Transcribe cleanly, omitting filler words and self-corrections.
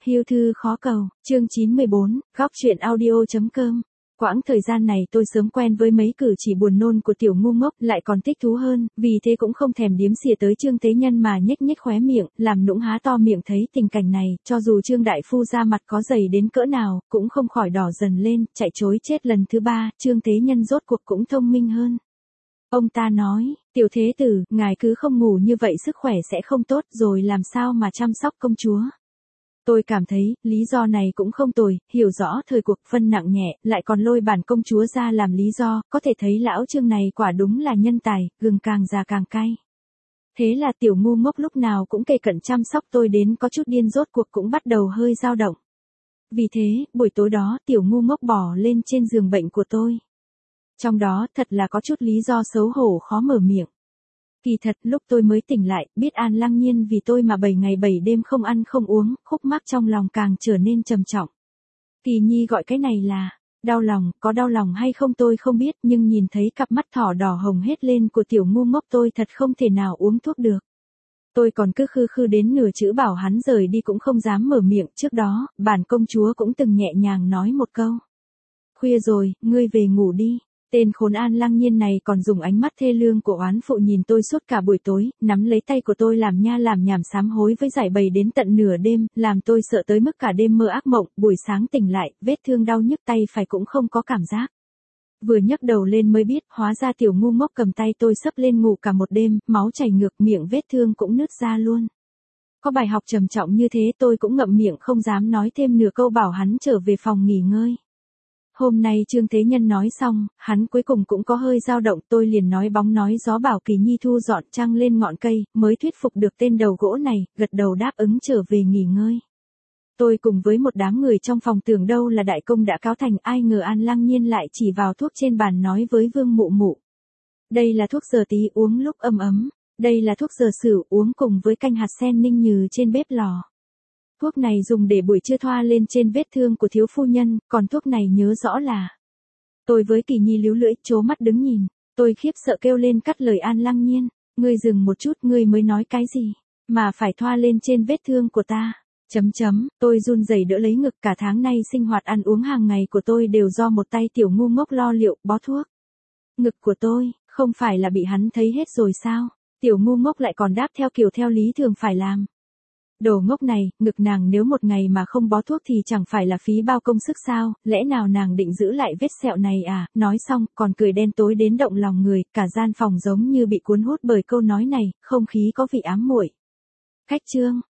Hưu thư khó cầu, chương 94, góc truyện audio.com. Quãng thời gian này tôi sớm quen với mấy cử chỉ buồn nôn của tiểu ngu ngốc, lại còn thích thú hơn, vì thế cũng không thèm điếm xỉa tới Trương Tế Nhân mà nhếch nhếch khóe miệng, làm nũng há to miệng. Thấy tình cảnh này, cho dù Trương đại phu ra mặt có dày đến cỡ nào, cũng không khỏi đỏ dần lên, chạy trối chết. Lần thứ 3, Trương Tế Nhân rốt cuộc cũng thông minh hơn. Ông ta nói, tiểu thế tử, ngài cứ không ngủ như vậy sức khỏe sẽ không tốt, rồi làm sao mà chăm sóc công chúa. Tôi cảm thấy, lý do này cũng không tồi, hiểu rõ thời cuộc phân nặng nhẹ, lại còn lôi bản công chúa ra làm lý do, có thể thấy lão Trương này quả đúng là nhân tài, gừng càng già càng cay. Thế là tiểu ngu ngốc lúc nào cũng kề cận chăm sóc tôi đến có chút điên, rốt cuộc cũng bắt đầu hơi dao động. Vì thế, buổi tối đó tiểu ngu ngốc bò lên trên giường bệnh của tôi. Trong đó thật là có chút lý do xấu hổ khó mở miệng. Kỳ thật lúc tôi mới tỉnh lại, biết An Lăng Nhiên vì tôi mà 7 ngày 7 đêm không ăn không uống, khúc mắc trong lòng càng trở nên trầm trọng. Kỳ Nhi gọi cái này là đau lòng, có đau lòng hay không tôi không biết, nhưng nhìn thấy cặp mắt thỏ đỏ hồng hết lên của tiểu ngu ngốc tôi thật không thể nào uống thuốc được. Tôi còn cứ khư khư đến nửa chữ bảo hắn rời đi cũng không dám mở miệng. Trước đó, bản công chúa cũng từng nhẹ nhàng nói một câu. Khuya rồi, ngươi về ngủ đi. Tên khốn An Lăng Nhiên này còn dùng ánh mắt thê lương của oán phụ nhìn tôi suốt cả buổi tối, nắm lấy tay của tôi làm nha làm nhảm sám hối với giải bày đến tận nửa đêm, làm tôi sợ tới mức cả đêm mơ ác mộng. Buổi sáng tỉnh lại, vết thương đau nhức tay phải cũng không có cảm giác. Vừa nhấc đầu lên mới biết, hóa ra tiểu ngu ngốc cầm tay tôi sấp lên ngủ cả một đêm, máu chảy ngược, miệng vết thương cũng nứt ra luôn. Có bài học trầm trọng như thế tôi cũng ngậm miệng không dám nói thêm nửa câu, bảo hắn trở về phòng nghỉ ngơi. Hôm nay Trương Tế Nhân nói xong, hắn cuối cùng cũng có hơi dao động, tôi liền nói bóng nói gió bảo Kỳ Nhi thu dọn trăng lên ngọn cây, mới thuyết phục được tên đầu gỗ này, gật đầu đáp ứng trở về nghỉ ngơi. Tôi cùng với một đám người trong phòng tưởng đâu là đại công đã cáo thành, ai ngờ An Lăng Nhiên lại chỉ vào thuốc trên bàn nói với Vương Mụ Mụ. Đây là thuốc giờ tí uống lúc ấm ấm, đây là thuốc giờ sửu uống cùng với canh hạt sen ninh nhừ trên bếp lò. Thuốc này dùng để buổi trưa thoa lên trên vết thương của thiếu phu nhân, còn thuốc này nhớ rõ là. Tôi với Kỳ Nhi líu lưỡi, trố mắt đứng nhìn, tôi khiếp sợ kêu lên cắt lời An Lăng Nhiên, ngươi dừng một chút, ngươi mới nói cái gì, mà phải thoa lên trên vết thương của ta. Tôi run rẩy đỡ lấy ngực, cả tháng nay sinh hoạt ăn uống hàng ngày của tôi đều do một tay tiểu ngu ngốc lo liệu, bó thuốc. Ngực của tôi, không phải là bị hắn thấy hết rồi sao, tiểu ngu ngốc lại còn đáp theo kiểu theo lý thường phải làm. Đồ ngốc này, ngực nàng nếu một ngày mà không bó thuốc thì chẳng phải là phí bao công sức sao, lẽ nào nàng định giữ lại vết sẹo này à, nói xong, còn cười đen tối đến động lòng người, cả gian phòng giống như bị cuốn hút bởi câu nói này, không khí có vị ám muội. Khách Trương,